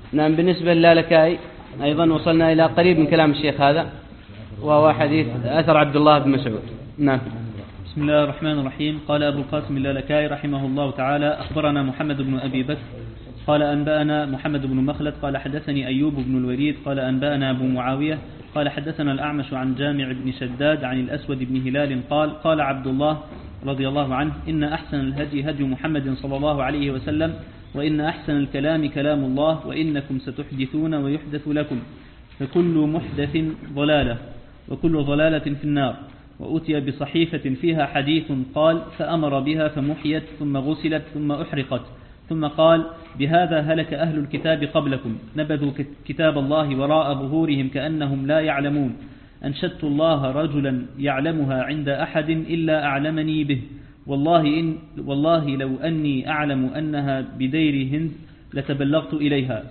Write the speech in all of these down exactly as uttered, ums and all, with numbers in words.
نعم. بالنسبة للالكائي أيضا وصلنا إلى قريب من كلام الشيخ هذا، وهو حديث أثر عبد الله بن مسعود. نعم. بسم الله الرحمن الرحيم. قال أبو القاسم اللالكائي رحمه الله تعالى: أخبرنا محمد بن أبي بكر قال أنبأنا محمد بن مخلد قال حدثني أيوب بن الوليد قال أنبأنا أبو معاوية قال حدثنا الأعمش عن جامع بن شداد عن الأسود بن هلال قال قال عبد الله رضي الله عنه: إن أحسن الهدي هدي محمد صلى الله عليه وسلم، وإن أحسن الكلام كلام الله، وإنكم ستحدثون ويحدث لكم، فكل محدث ضلالة، وكل ضلالة في النار. وأتي بصحيفة فيها حديث قال: فأمر بها فمحيت ثم غسلت ثم أحرقت، ثم قال: بهذا هلك أهل الكتاب قبلكم، نبذوا كتاب الله وراء ظهورهم كأنهم لا يعلمون. أنشدت الله رجلا يعلمها عند أحد إلا أعلمني به، والله, إن والله لو أني أعلم أنها بدير هند لتبلغت إليها.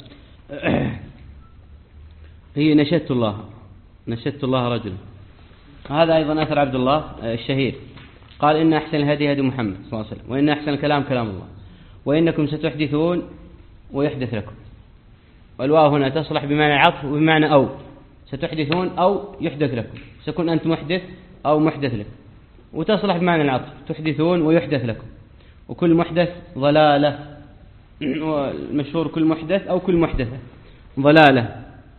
هي نشدت الله نشدت الله رجلا. هذا أيضا أثر عبد الله الشهير قال: إن أحسن الهدي هدي محمد صلى الله عليه وسلم، وإن أحسن الكلام كلام الله، وإنكم ستحدثون ويحدث لكم. والواو هنا تصلح بمعنى عطف وبمعنى أو، ستحدثون أو يحدث لكم، سكن أنت محدث أو محدث لك، وتصلح بمعنى العطف، تحدثون ويحدث لكم. وكل محدث ضلالة، والمشهور كل محدث أو كل محدثة ضلالة.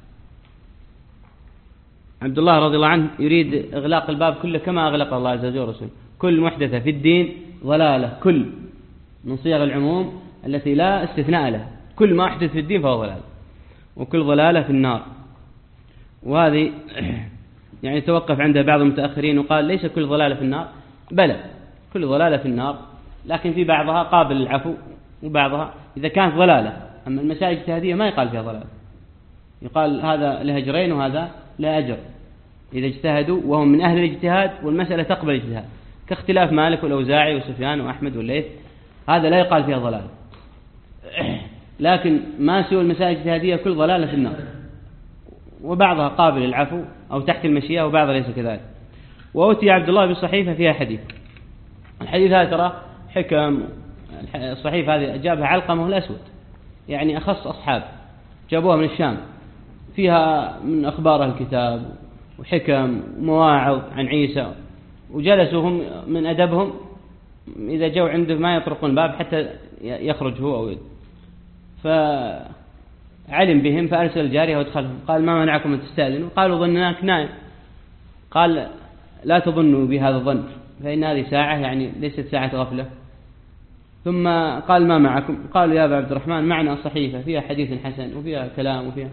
عبد الله رضي الله عنه يريد إغلاق الباب كله كما أغلق الله عز وجل ورسوله. كل محدثة في الدين ضلالة، كل من صيغ العموم التي لا استثناء لها، كل ما أحدث في الدين فهو ضلالة، وكل ضلالة في النار. وهذه يعني توقف عند بعض المتأخرين وقال: ليس كل ضلالة في النار، بلى كل ضلالة في النار، لكن في بعضها قابل للعفو، وبعضها إذا كانت ضلالة. أما المسائل الاجتهادية ما يقال فيها ضلالة، يقال هذا له أجرين وهذا لا أجر إذا اجتهدوا وهم من أهل الاجتهاد والمسألة تقبل الاجتهاد، كاختلاف مالك والأوزاعي وسفيان وأحمد والليث، هذا لا يقال فيها ضلالة. لكن ما سوى المسائل الاجتهادية كل ضلالة في النار، وبعضها قابل للعفو أو تحت المشيئة، وبعضها ليس كذلك. وأتي عبد الله بالصحيفة فيها حديث. الحديث هذا ترى حكم. الصحيفة هذه جابها علقمة الأسود، يعني أخص أصحاب، جابوها من الشام، فيها من أخبار الكتاب وحكم ومواعظ عن عيسى، وجلسوا هم من أدبهم إذا جو عنده ما يطرقون الباب حتى يخرج هو أو يد. فعلم بهم فأرسل الجارية وادخلهم، قال: ما منعكم أن تستأذنوا؟ قالوا: ظنناك نائم. قال: لا تظنوا بهذا الظن، فإن هذه ساعة يعني ليست ساعة غفلة. ثم قال: ما معكم؟ قالوا: يا أبا عبد الرحمن معنا صحيفة فيها حديث حسن وفيها كلام وفيها،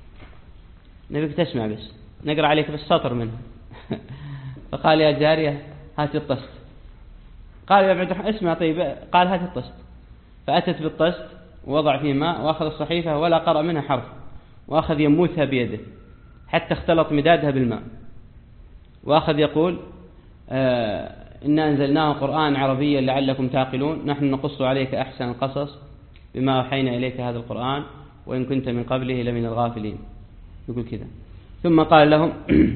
نبيك تسمع بس، نقرأ عليك بس سطر منه. فقال: يا جارية هات الطست. قال: يا أبا عبد الرحمن اسمع طيب. قال: هات الطست. فأتت بالطست ووضع فيه ماء وأخذ الصحيفة ولا قرأ منها حرف، وأخذ يموتها بيده حتى اختلط مدادها بالماء، وأخذ يقول: آه إنا أنزلناه قرآن عربيا لعلكم تعقلون، نحن نقص عليك أحسن القصص بما أوحينا إليك هذا القرآن وإن كنت من قبله لمن الغافلين. يقول كذا. ثم قال لهم: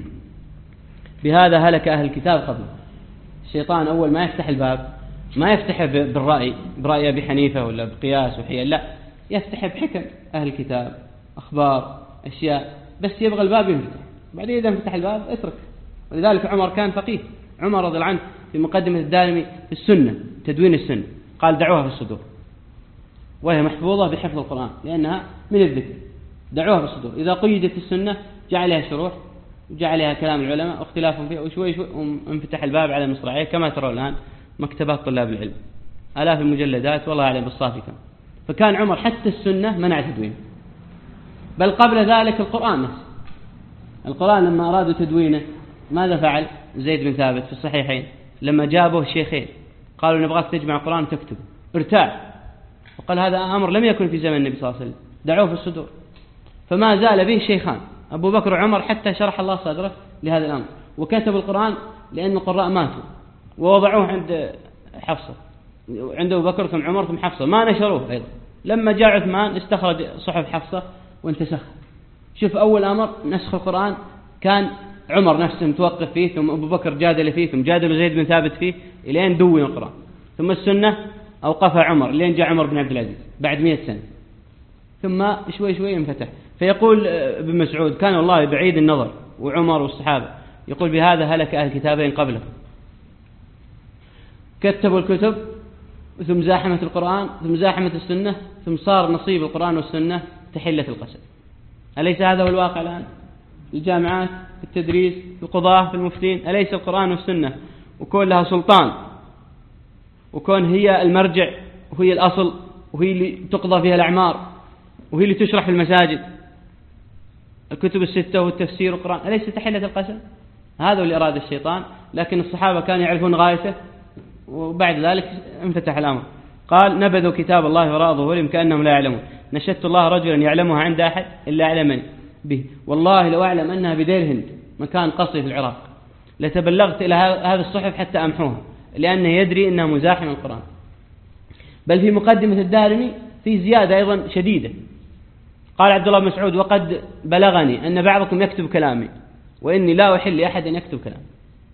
بهذا هلك أهل الكتاب قبل. الشيطان أول ما يفتح الباب ما يفتح بالرأي برأي أبي حنيفة ولا بقياس وحيل، لا، يفتح بحكم أهل الكتاب، أخبار، أشياء، بس يبغى الباب يفتح. بعدين إذا فتح الباب اترك. ولذلك عمر كان فقيه. عمر رضي الله عنه في مقدمة الدارمي في السنة، تدوين السنة، قال: دعوها في الصدور، وهي محفوظة بحفظ القرآن لأنها من الذكر، دعوها في الصدور. إذا قيدت السنة جعلها شروح وجعلها كلام العلماء واختلافهم فيها، وشوي شوي انفتح الباب على مصراعيه كما ترى الآن مكتبات طلاب العلم، آلاف المجلدات والله أعلم بالصافي كم. فكان عمر حتى السنة منع تدوينه، بل قبل ذلك القرآن نفسه. القرآن لما أرادوا تدوينه ماذا فعل زيد بن ثابت في الصحيحين؟ لما جابوه الشيخين قالوا: نبغاك تجمع القرآن وتكتب، ارتاع، وقال: هذا أمر لم يكن في زمن النبي صلى الله عليه وسلم، دعوه في الصدور. فما زال به الشيخان أبو بكر وعمر حتى شرح الله صدره لهذا الأمر، وكتبوا القرآن لأن القراء ماتوا ووضعوه عند حفصة، عند أبو بكر ثم عمر ثم حفصة، ما نشروه أيضا. لما جاء عثمان استخرج صحف حفصة وانتسخ. شوف أول أمر نسخ القرآن كان عمر نفسه متوقف فيه، ثم أبو بكر جادل فيه، ثم جادل زيد بن ثابت فيه إلين دون القرآن. ثم السنة أوقفها عمر لين جاء عمر بن عبد العزيز بعد مئة سنة. ثم شوي شوي انفتح. فيقول ابن مسعود كان والله بعيد النظر، وعمر والصحابة، يقول بهذا هلك أهل الكتابين قبله، كتبوا الكتب ثم زاحمت القرآن ثم زاحمت السنة ثم صار نصيب القرآن والسنة تحلة القسم. أليس هذا هو الواقع الآن؟ الجامعات، في التدريس، في القضاة، في المفتين، أليس القرآن والسنة وكون لها سلطان، وكون هي المرجع وهي الأصل وهي اللي تقضى فيها الأعمار وهي اللي تشرح في المساجد، الكتب الستة والتفسير والقرآن، أليس تحلة القسم؟ هذا اللي أراد الشيطان، لكن الصحابة كانوا يعرفون غايته، وبعد ذلك انفتح الأمر. قال نبذوا كتاب الله وراء ظهورهم كأنهم لا يعلمون، نشدت الله رجلا يعلمها عند أحد إلا أعلمني به، والله لو أعلم أنها بدير هند مكان قصري في العراق لتبلغت إلى هذا الصحف حتى أمحوها، لأنه يدري أنها مزاحم القرآن. بل في مقدمة الدارمي في زيادة أيضا شديدة، قال عبد الله بن مسعود وقد بلغني أن بعضكم يكتب كلامي وإني لا أحل لأحد أن يكتب كلام،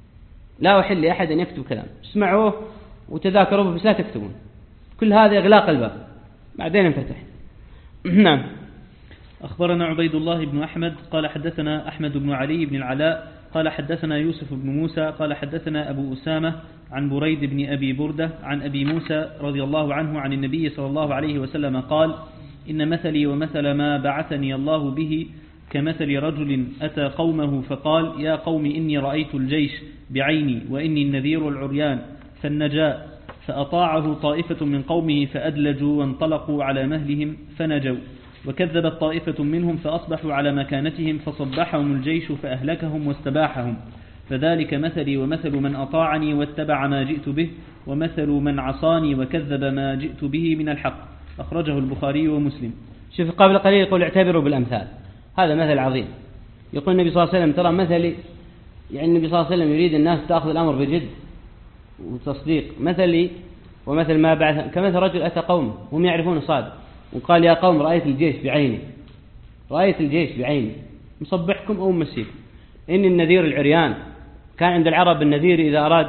لا أحل لأحد أن يكتب كلام، اسمعوه وتذاكروه بس لا تكتبون. كل هذا إغلاق الباب، بعدين انفتح. نعم. أخبرنا عبيد الله بن أحمد قال حدثنا أحمد بن علي بن العلاء قال حدثنا يوسف بن موسى قال حدثنا أبو أسامة عن بريد بن أبي بردة عن أبي موسى رضي الله عنه عن النبي صلى الله عليه وسلم قال إن مثلي ومثل ما بعثني الله به كمثل رجل أتى قومه فقال يا قوم إني رأيت الجيش بعيني وإني النذير العريان فالنجاء، فأطاعه طائفة من قومه فأدلجوا وانطلقوا على مهلهم فنجوا، وكذبت طائفة منهم فأصبحوا على مكانتهم فصبحهم الجيش فأهلكهم واستباحهم، فذلك مثلي ومثل من أطاعني واتبع ما جئت به، ومثل من عصاني وكذب ما جئت به من الحق. أخرجه البخاري ومسلم. شوف قبل قليل يقول اعتبروا بالأمثال، هذا مثل عظيم. يقول النبي صلى الله عليه وسلم ترى مثلي، يعني النبي صلى الله عليه وسلم يريد الناس تأخذ الأمر بجد وتصديق. مثلي ومثل ما بعث كمثل رجل أتى قومه هم يعرفون صادق وقال يا قوم رأيت الجيش بعيني، رأيت الجيش بعيني مصبحكم أو مسيكم، إني النذير العريان. كان عند العرب النذير إذا أراد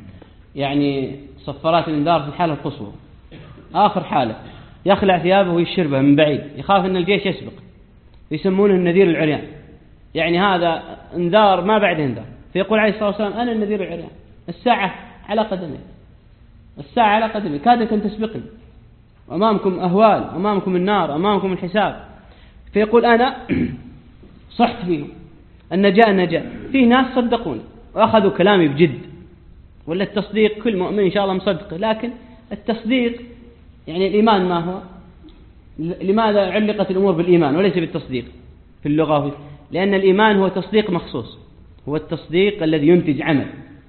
يعني صفارات الإنذار في الحالة القصوى آخر حالة يخلع ثيابه ويشربها من بعيد، يخاف أن الجيش يسبق، يسمونه النذير العريان، يعني هذا انذار ما بعد انذار. فيقول عليه الصلاة والسلام أنا النذير العريان، الساعة على قدمي، الساعة على قدمي، كادت أن تسبقني، أمامكم أهوال، أمامكم النار، أمامكم الحساب. فيقول أنا صحت فيهم، النجاة النجاة. فيه ناس صدقوني وأخذوا كلامي بجد، ولا التصديق كل مؤمن إن شاء الله مصدق، لكن التصديق يعني الإيمان ما هو؟ لماذا علقت الأمور بالإيمان وليس بالتصديق في اللغة؟ لأن الإيمان هو تصديق مخصوص، هو التصديق الذي ينتج عمل،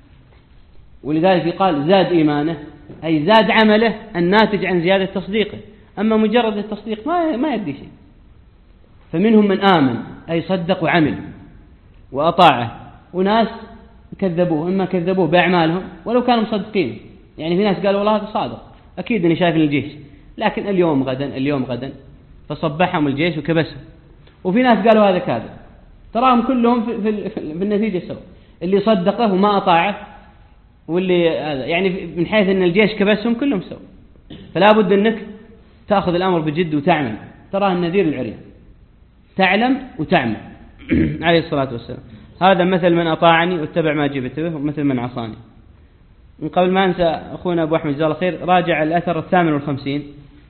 ولذلك يقال زاد إيمانه أي زاد عمله الناتج عن زيادة تصديقه. أما مجرد التصديق ما ما يدي شيء. فمنهم من آمن أي صدق وعمل وأطاعه، وناس كذبوه، إما كذبوه بأعمالهم ولو كانوا مصدقين. يعني في ناس قالوا والله هذا صادق أكيد أني شايف الجيش، لكن اليوم غدا اليوم غدا فصبحهم الجيش وكبسهم. وفي ناس قالوا هذا كاذب، تراهم كلهم في, في, في النتيجة سوا، اللي صدقه وما أطاعه، واللي هذا يعني من حيث أن الجيش كبسهم كلهم سوا. فلا بد أنك تأخذ الأمر بجد وتعمل. تراه النذير العريان، تعلم وتعمل عليه الصلاة والسلام. هذا مثل من أطاعني واتبع ما جئت به، ومثل من عصاني. من قبل ما أنسى أخونا أبو أحمد جزاه الله خير، راجع الأثر الثامن والخمسين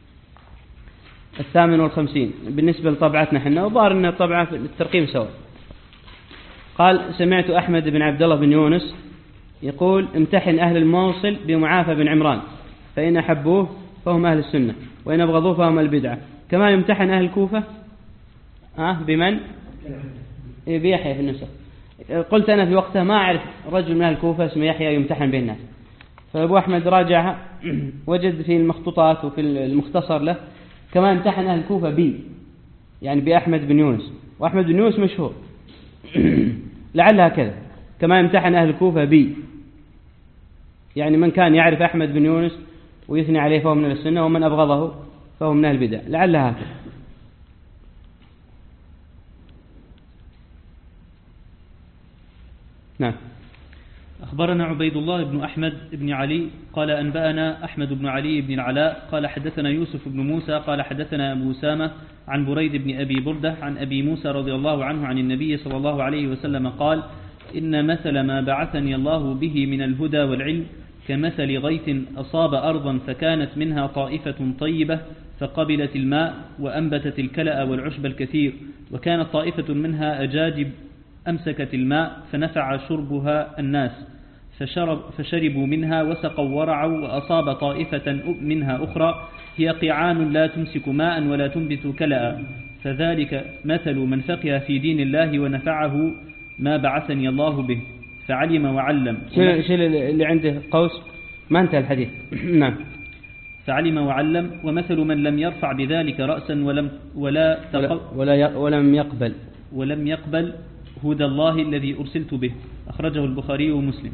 الثامن والخمسين بالنسبة لطبعتنا حنا، وظهر أن الطبعة في الترقيم سواء. قال سمعت أحمد بن عبد الله بن يونس يقول امتحن أهل الموصل بمعافى بن عمران، فإن أحبوه فهم أهل السنة، وإن أبغضوه فهم البدعة. كما يمتحن أهل الكوفة آه بمن؟ بيحيى في النسخ. قلت أنا في وقتها ما أعرف رجل من أهل الكوفة اسمه يحيى يمتحن به الناس، فأبو أحمد راجعها وجد في المخطوطات وفي المختصر له كما امتحن أهل الكوفة بي، يعني بأحمد بن يونس، وأحمد بن يونس مشهور لعلها كذا، كما امتحن أهل الكوفة بي، يعني من كان يعرف أحمد بن يونس ويثني عليه فهو من السنة، ومن أبغضه فهو من أهل البدع، لعلها هكذا. نعم. أخبرنا عبيد الله بن أحمد بن علي قال أنبأنا أحمد بن علي بن العلاء قال حدثنا يوسف بن موسى قال حدثنا أبو أسامة عن بريد بن أبي بردة عن أبي موسى رضي الله عنه عن النبي صلى الله عليه وسلم قال إن مثل ما بعثني الله به من الهدى والعلم كمثل غيث أصاب أرضا فكانت منها طائفة طيبة فقبلت الماء وأنبتت الكلأ والعشب الكثير، وكانت طائفة منها أجاجب أمسكت الماء فنفع شربها الناس فشرب فشربوا منها وسقوا ورعوا، وأصاب طائفة منها أخرى هي قيعان لا تمسك ماء ولا تنبت كلأ، فذلك مثل من فقه في دين الله ونفعه ما بعثني الله به فعلم وعلم. شو اللي عنده قوس ما انتهى الحديث. نعم. فعلم وعلم. ومثل من لم يرفع بذلك رأسا ولم ولا ولا, ولا ولم يقبل ولم يقبل هدى الله الذي أرسلت به. أخرجه البخاري ومسلم.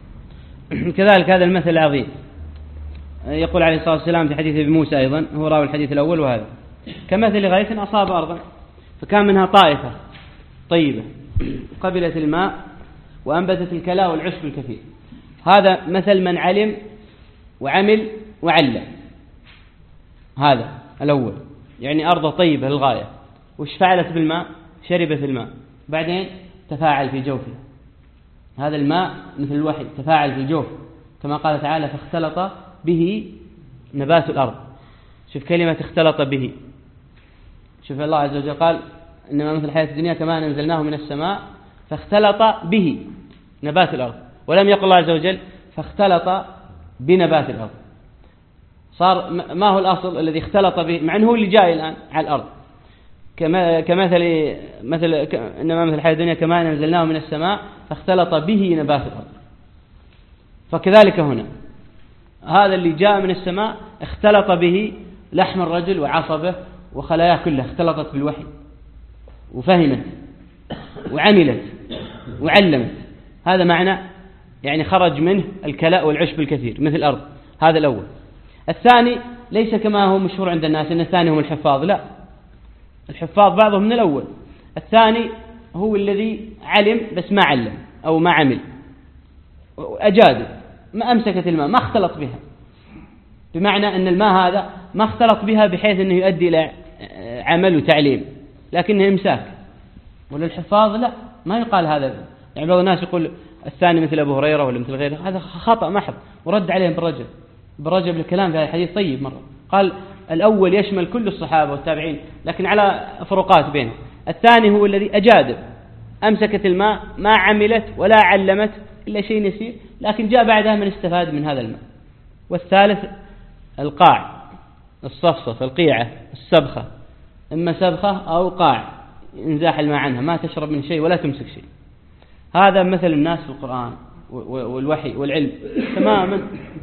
كذلك هذا المثل العظيم يقول عليه الصلاة والسلام في حديث ابي موسى أيضا، هو راوي الحديث الأول، وهذا كمثل غيث أصاب أرضا فكان منها طائفة طيبة قبلت الماء وأنبتت الكلاء والعشب الكثير. هذا مثل من علم وعمل وعلم. هذا الأول يعني أرض طيبة للغاية، وش فعلت بالماء؟ شربت الماء، بعدين تفاعل في جوفها. هذا الماء مثل الوحي تفاعل في الجوف، كما قال تعالى فاختلط به نبات الأرض. شوف كلمة اختلط به، شوف الله عز وجل قال إنما مثل الحياة الدنيا كما أنزلناه من السماء فاختلط به نبات الأرض، ولم يقل الله عز وجل فاختلط بنبات الأرض. صار ما هو الأصل الذي اختلط به، مع أنه هو اللي جاي الآن على الأرض، كما كمثل مثل إنما مثل الحياة الدنيا كما أنزلناه من السماء فاختلط به نبات الأرض. فكذلك هنا هذا اللي جاء من السماء اختلط به لحم الرجل وعصبه وخلاياه كلها، اختلطت بالوحي وفهمت وعملت وعلمت. هذا معنى يعني خرج منه الكلاء والعشب الكثير مثل الأرض. هذا الأول. الثاني ليس كما هو مشهور عند الناس أن الثاني هم الحفاظ، لا، الحفاظ بعضهم من الأول. الثاني هو الذي علم بس ما علم أو ما عمل، أجاد ما أمسكت الماء ما اختلط بها، بمعنى أن الماء هذا ما اختلط بها بحيث أنه يؤدي إلى عمل وتعليم، لكنه إمساك. وللحفاظ لا، ما يقال هذا. يعني بعض الناس يقول الثاني مثل أبو هريرة ولا مثل غيره، هذا خطأ محض، ورد عليهم بالرجل بالرجل بالكلام في هذا الحديث طيب مرة. قال الأول يشمل كل الصحابة والتابعين لكن على فروقات بينهم. الثاني هو الذي أجاد أمسكت الماء ما عملت ولا علمت إلا شيء يسير، لكن جاء بعدها من استفاد من هذا الماء. والثالث القاع، الصفصف، القيعة، السبخة، إما سبخة أو قاع انزاح الماء عنها، ما تشرب من شيء ولا تمسك شيء. هذا مثل الناس في القرآن والوحي والعلم تماما.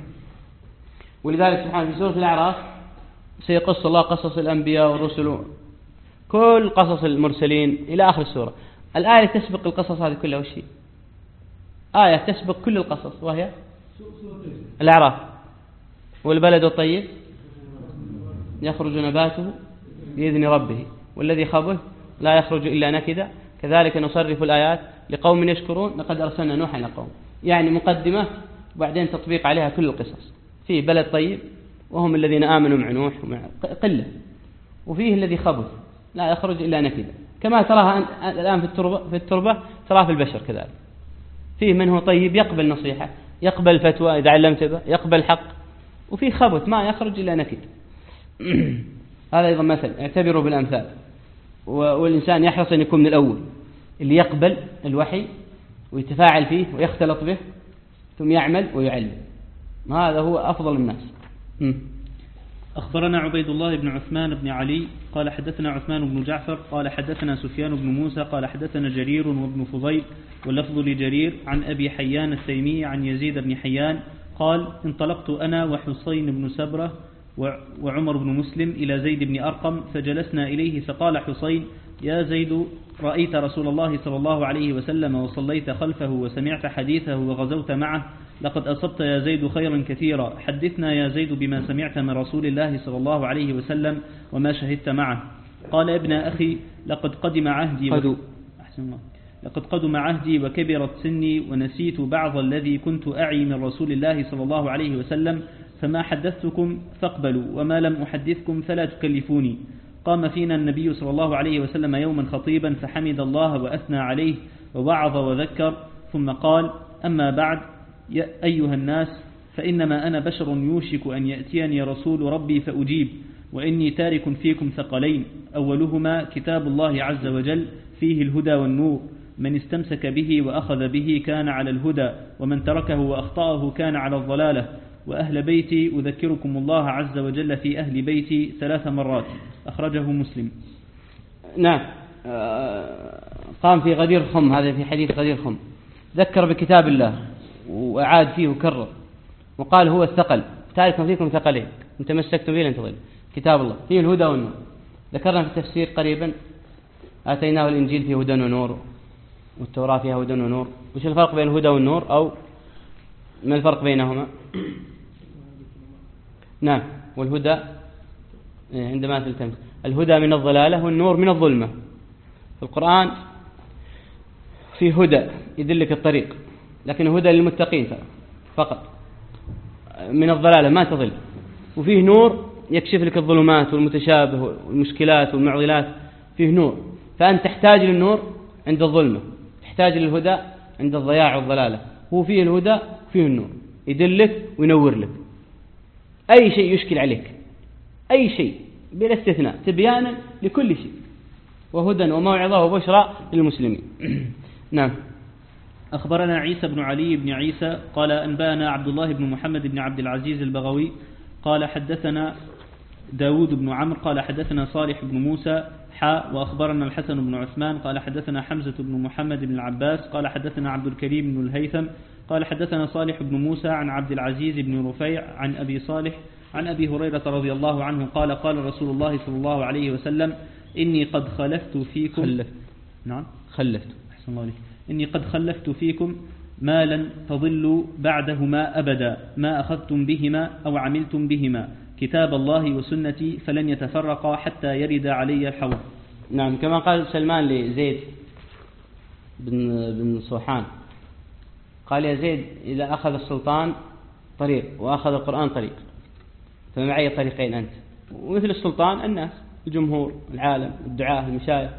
ولذلك سبحانه في سورة الأعراف سيقص الله قصص الأنبياء والرسل، كل قصص المرسلين إلى آخر السورة. الآية تسبق القصص هذه كلها، وش هي؟ آية تسبق كل القصص، وهي الأعراف. والبلد الطيب يخرج نباته بإذن ربه والذي خبث لا يخرج إلا نكدا كذلك نصرف الآيات لقوم يشكرون لقد أرسلنا نوحا إلى قوم. يعني مقدمة وبعدين تطبيق عليها كل القصص. فيه بلد طيب وهم الذين آمنوا مع نوح ومع قلة، وفيه الذي خبث لا يخرج إلا نكدا، كما تراها الآن في التربة في التربة تراها في البشر كذلك. فيه من هو طيب يقبل نصيحة، يقبل فتوى إذا علمت به، يقبل حق، وفيه خبث ما يخرج إلا نكد. هذا أيضا مثل، اعتبروا بالأمثال. والإنسان يحرص أن يكون من الأول اللي يقبل الوحي ويتفاعل فيه ويختلط به ثم يعمل ويعلم. هذا هو أفضل الناس. أخبرنا عبيد الله بن عثمان بن علي قال حدثنا عثمان بن جعفر قال حدثنا سفيان بن موسى قال حدثنا جرير وابن فضيل واللفظ لجرير عن أبي حيان التيمي عن يزيد بن حيان قال انطلقت أنا وحسين بن سبرة وعمر بن مسلم إلى زيد بن أرقم فجلسنا إليه فقال حسين يا زيد رأيت رسول الله صلى الله عليه وسلم وصليت خلفه وسمعت حديثه وغزوت معه، لقد أصبت يا زيد خيرا كثيرا، حدثنا يا زيد بما سمعت من رسول الله صلى الله عليه وسلم وما شهدت معه. قال ابن أخي لقد قدم عهدي قدوا. أحسن الله. لقد قدم عهدي وكبرت سني ونسيت بعض الذي كنت أعي من رسول الله صلى الله عليه وسلم، فما حدثتكم فاقبلوا وما لم أحدثكم فلا تكلفوني. قام فينا النبي صلى الله عليه وسلم يوما خطيبا فحمد الله وأثنى عليه ووعظ وذكر، ثم قال: أما بعد يا أيها الناس، فإنما أنا بشر يوشك أن يأتيني رسول ربي فأجيب، وإني تارك فيكم ثقلين، أولهما كتاب الله عز وجل فيه الهدى والنور، من استمسك به وأخذ به كان على الهدى، ومن تركه وأخطأه كان على الضلالة، وأهل بيتي أذكركم الله عز وجل في أهل بيتي ثلاث مرات. أخرجه مسلم. نعم. قام في غدير خم، هذا في حديث غدير خم، ذكر بكتاب الله وأعاد فيه وكرر وقال هو الثقل، تارك فيكم ثقلين إن تمسكتم به لن تضلوا، كتاب الله فيه الهدى والنور. ذكرنا في التفسير قريبا آتيناه الإنجيل فيه هدى ونور والتوراة فيها هدى ونور. وش الفرق بين الهدى والنور، أو ما الفرق بينهما؟ نعم. والهدى عندما تلتمس الهدى من الضلالة والنور من الظلمة. في القرآن في هدى يدلك الطريق، لكن هدى للمتقين فقط، من الضلالة ما تضل. وفيه نور يكشف لك الظلمات والمتشابه والمشكلات والمعضلات، فيه نور. فأنت تحتاج للنور عند الظلمة، تحتاج للهدى عند الضياع والضلالة. هو فيه الهدى فيه النور، يدلك وينور لك أي شيء يشكل عليك، أي شيء بلا استثناء، تبيانا لكل شيء، وهدى وموعظة وبشرى للمسلمين. نعم. أخبرنا عيسى بن علي بن عيسى قال أنبأنا عبد الله بن محمد بن عبد العزيز البغوي قال حدثنا داود بن عمرو قال حدثنا صالح بن موسى حاء. وأخبرنا الحسن بن عثمان قال حدثنا حمزة بن محمد بن العباس قال حدثنا عبد الكريم بن الهيثم قال حدثنا صالح بن موسى عن عبد العزيز بن رفيع عن أبي صالح عن أبي هريرة رضي الله عنه قال قال رسول الله صلى الله عليه وسلم: إني قد خلفت فيكم خلفت. نعم خلفت. أحسن الله عليك. إني قد خلفت فيكم ما لن تضلوا بعدهما أبدا، ما أخذتم بهما أو عملتم بهما، كتاب الله وسنتي، فلن يتفرقا حتى يرد علي الحوض. نعم. كما قال سلمان لزيد بن بن صوحان، قال: يا زيد، إذا أخذ السلطان طريق وأخذ القرآن طريق، فمعي طريقين أنت. ومثل السلطان الناس، الجمهور، العالم، الدعاة، المشايخ.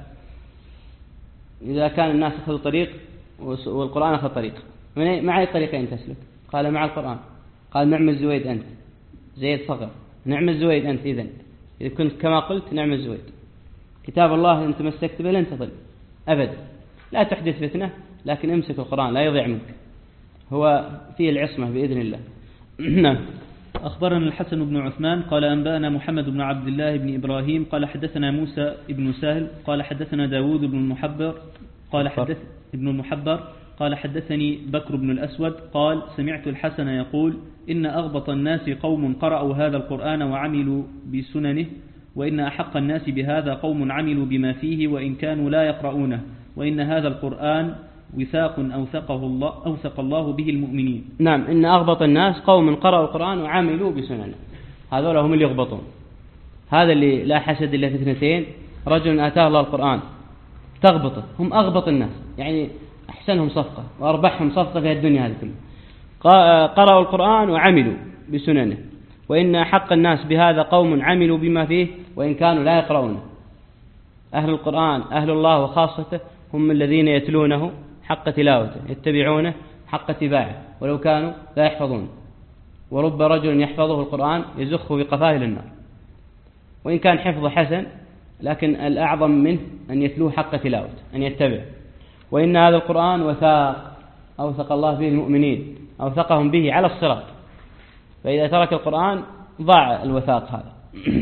إذا كان الناس أخذوا طريق والقرآن أخذ طريق، معي طريقين تسلك. قال: مع القرآن. قال: نعم الزويد أنت. زيد صغر. نعم الزويد أنت. إذن إذا كنت كما قلت نعم الزويد. كتاب الله إن تمسكت به لن تضل أبدا، لا تحدث فتنة، لكن امسك القرآن لا يضيع منك، هو فيه العصمة بإذن الله. نعم. أخبرنا الحسن بن عثمان قال أنبأنا محمد بن عبد الله بن إبراهيم قال حدثنا موسى بن سهل قال حدثنا داود بن المحبر قال حدث ابن المحبر قال حدثني بكر بن الأسود قال سمعت الحسن يقول: إن أغبط الناس قوم قرأوا هذا القرآن وعملوا بسننه، وإن أحق الناس بهذا قوم عملوا بما فيه وإن كانوا لا يقرؤونه، وإن هذا القرآن وثاق أوثقه الله أوثق الله به المؤمنين. نعم. إن أغبط الناس قوم قرأوا القرآن وعملوا بسننه، هذول هم اللي يغبطون. هذا اللي لا حسد إلا في اثنتين: رجل آتاه الله القرآن تغبطه، هم أغبط الناس، يعني أحسنهم صفقة وأربحهم صفقة في الدنيا هذه كلها. قرأوا القرآن وعملوا بسننه، وإن حق الناس بهذا قوم عملوا بما فيه وإن كانوا لا يقرؤونه. أهل القرآن أهل الله وخاصته هم الذين يتلونه حق تلاوته، يتبعونه حق اتباعه ولو كانوا لا يحفظون. ورب رجل يحفظه القرآن يزخه بقفاه للنار، وإن كان حفظه حسن لكن الأعظم منه أن يتلوه حق تلاوته، أن يتبع. وإن هذا القرآن وثاق أوثق الله به المؤمنين، أوثقهم به على الصراط، فإذا ترك القرآن ضاع الوثاق هذا.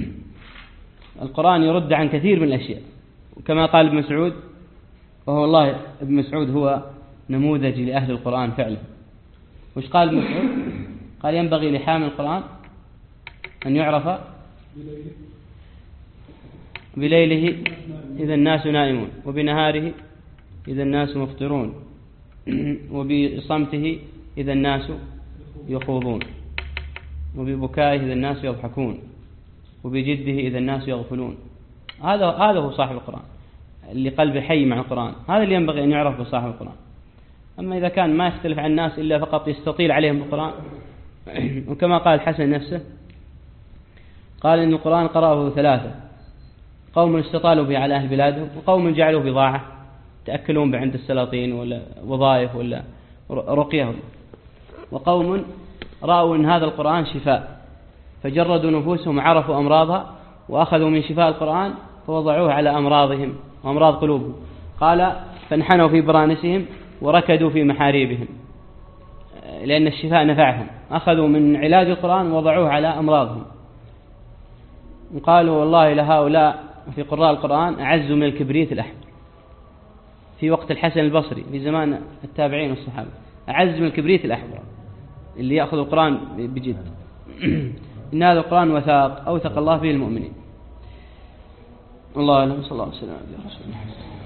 القرآن يرد عن كثير من الأشياء، كما قال ابن مسعود، وهو الله ابن مسعود هو نموذج لأهل القرآن فعلا. وش قال ابن مسعود؟ قال: ينبغي لحامل القرآن أن يعرف بليله إذا الناس نائمون، وبنهاره إذا الناس مفطرون، وبصمته إذا الناس يخوضون، وببكائه إذا الناس يضحكون، وبجده إذا الناس يغفلون. هذا هذا هو صاحب القرآن. اللي قلبه حي مع القرآن، هذا اللي ينبغي أن يعرف بصاحب القرآن. أما إذا كان ما يختلف عن الناس إلا فقط يستطيل عليهم القرآن، وكما قال الحسن نفسه قال إن القرآن قرأه ثلاثة: قوم استطالوا به على أهل بلادهم، وقوم جعلوا بضاعة تأكلون بعند السلاطين ولا وظائف ولا رقية، وقوم رأوا أن هذا القرآن شفاء فجردوا نفوسهم وعرفوا أمراضها وأخذوا من شفاء القرآن فوضعوه على أمراضهم وأمراض قلوبهم. قال فانحنوا في برانسهم وركدوا في محاريبهم، لأن الشفاء نفعهم، أخذوا من علاج القرآن ووضعوه على أمراضهم. وقالوا والله لهؤلاء في قراء القرآن أعز من الكبريت الأحمر، في وقت الحسن البصري في زمان التابعين والصحابة، أعز من الكبريت الأحمر اللي يأخذ القرآن بجد. إن هذا القرآن وثاق أوثق الله به المؤمنين. الله أعلم. صلى الله عليه وسلم.